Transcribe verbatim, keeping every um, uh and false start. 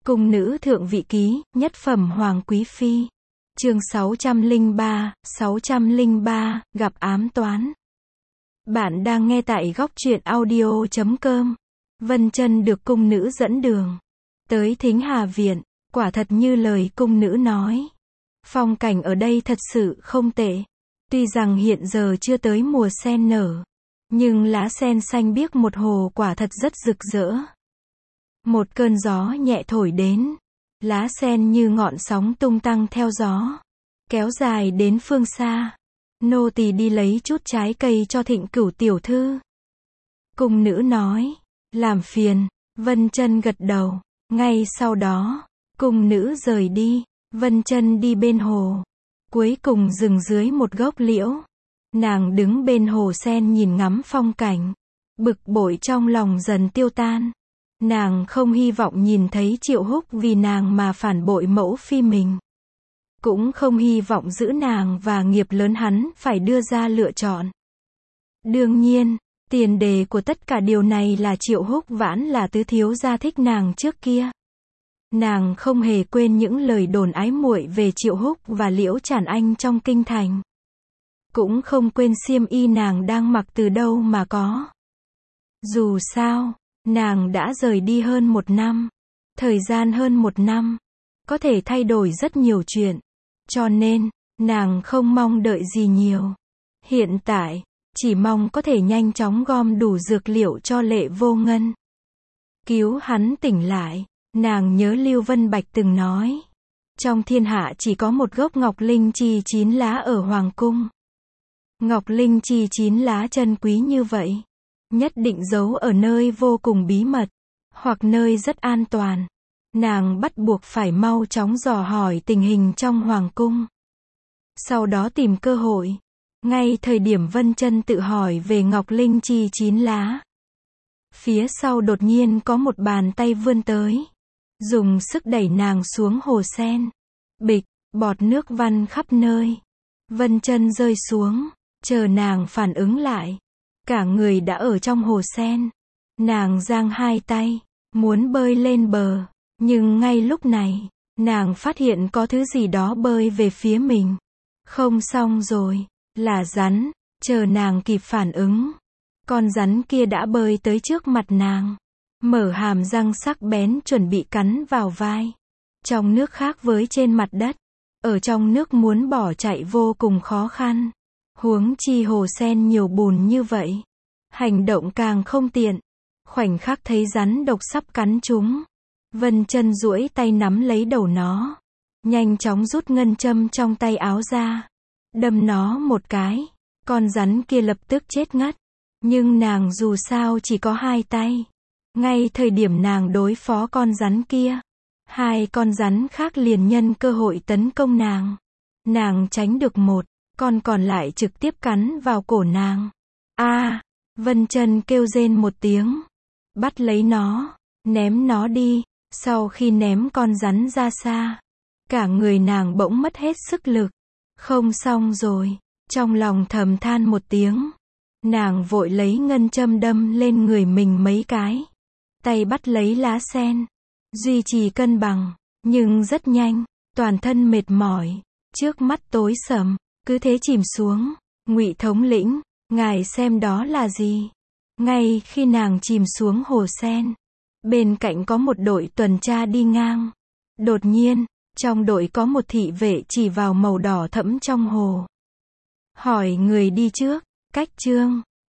Cung nữ thượng vị ký, nhất phẩm hoàng quý phi. Chương sáu trăm lẻ ba, sáu trăm lẻ ba, gặp ám toán. Bạn đang nghe tại góc truyện audio chấm com. Vân Chân được cung nữ dẫn đường tới Thính Hà viện, quả thật như lời cung nữ nói. Phong cảnh ở đây thật sự không tệ. Tuy rằng hiện giờ chưa tới mùa sen nở, nhưng lá sen xanh biếc một hồ quả thật rất rực rỡ. Một cơn gió nhẹ thổi đến, lá sen như ngọn sóng tung tăng theo gió, kéo dài đến phương xa. Nô tỳ đi lấy chút trái cây cho Thịnh Cửu tiểu thư. Cung nữ nói, làm phiền. Vân Chân gật đầu. Ngay sau đó, cung nữ rời đi. Vân Chân đi bên hồ, cuối cùng dừng dưới một gốc liễu. Nàng đứng bên hồ sen nhìn ngắm phong cảnh, bực bội trong lòng dần tiêu tan. Nàng không hy vọng nhìn thấy Triệu Húc vì nàng mà phản bội mẫu phi mình, cũng không hy vọng giữ nàng và nghiệp lớn hắn phải đưa ra lựa chọn. Đương nhiên, tiền đề của tất cả điều này là Triệu Húc Vãn là tứ thiếu gia thích nàng trước kia. Nàng không hề quên những lời đồn ái muội về Triệu Húc và Liễu Trản Anh trong kinh thành, cũng không quên xiêm y nàng đang mặc từ đâu mà có. Dù sao, nàng đã rời đi hơn một năm. Thời gian hơn một năm, có thể thay đổi rất nhiều chuyện. Cho nên, nàng không mong đợi gì nhiều. Hiện tại, chỉ mong có thể nhanh chóng gom đủ dược liệu cho Lệ Vô Ngân, cứu hắn tỉnh lại. Nàng nhớ Lưu Vân Bạch từng nói, trong thiên hạ chỉ có một gốc ngọc linh chi chín lá ở Hoàng Cung. Ngọc linh chi chín lá chân quý như vậy, nhất định giấu ở nơi vô cùng bí mật, hoặc nơi rất an toàn. Nàng bắt buộc phải mau chóng dò hỏi tình hình trong Hoàng Cung, sau đó tìm cơ hội. Ngay thời điểm Vân Chân tự hỏi về ngọc linh chi chín lá, phía sau đột nhiên có một bàn tay vươn tới, dùng sức đẩy nàng xuống hồ sen. Bịch, bọt nước văng khắp nơi. Vân Chân rơi xuống, chờ nàng phản ứng lại, cả người đã ở trong hồ sen. Nàng giang hai tay, muốn bơi lên bờ, nhưng ngay lúc này, nàng phát hiện có thứ gì đó bơi về phía mình. Không xong rồi, là rắn. Chờ nàng kịp phản ứng, con rắn kia đã bơi tới trước mặt nàng, mở hàm răng sắc bén chuẩn bị cắn vào vai. Trong nước khác với trên mặt đất, ở trong nước muốn bỏ chạy vô cùng khó khăn. Huống chi hồ sen nhiều bùn như vậy, hành động càng không tiện. Khoảnh khắc thấy rắn độc sắp cắn chúng, Vân Chân duỗi tay nắm lấy đầu nó, nhanh chóng rút ngân châm trong tay áo ra, đâm nó một cái. Con rắn kia lập tức chết ngất. Nhưng nàng dù sao chỉ có hai tay. Ngay thời điểm nàng đối phó con rắn kia, hai con rắn khác liền nhân cơ hội tấn công nàng. Nàng tránh được một, con còn lại trực tiếp cắn vào cổ nàng. A, à, Vân Chân kêu rên một tiếng, bắt lấy nó, ném nó đi. Sau khi ném con rắn ra xa, cả người nàng bỗng mất hết sức lực. Không xong rồi, trong lòng thầm than một tiếng. Nàng vội lấy ngân châm đâm lên người mình mấy cái, tay bắt lấy lá sen, duy trì cân bằng, nhưng rất nhanh, toàn thân mệt mỏi, trước mắt tối sầm, cứ thế chìm xuống. Ngụy thống lĩnh, ngài xem đó là gì? Ngay khi nàng chìm xuống hồ sen, bên cạnh có một đội tuần tra đi ngang. Đột nhiên, trong đội có một thị vệ chỉ vào màu đỏ thẫm trong hồ, hỏi người đi trước, Cách Trương.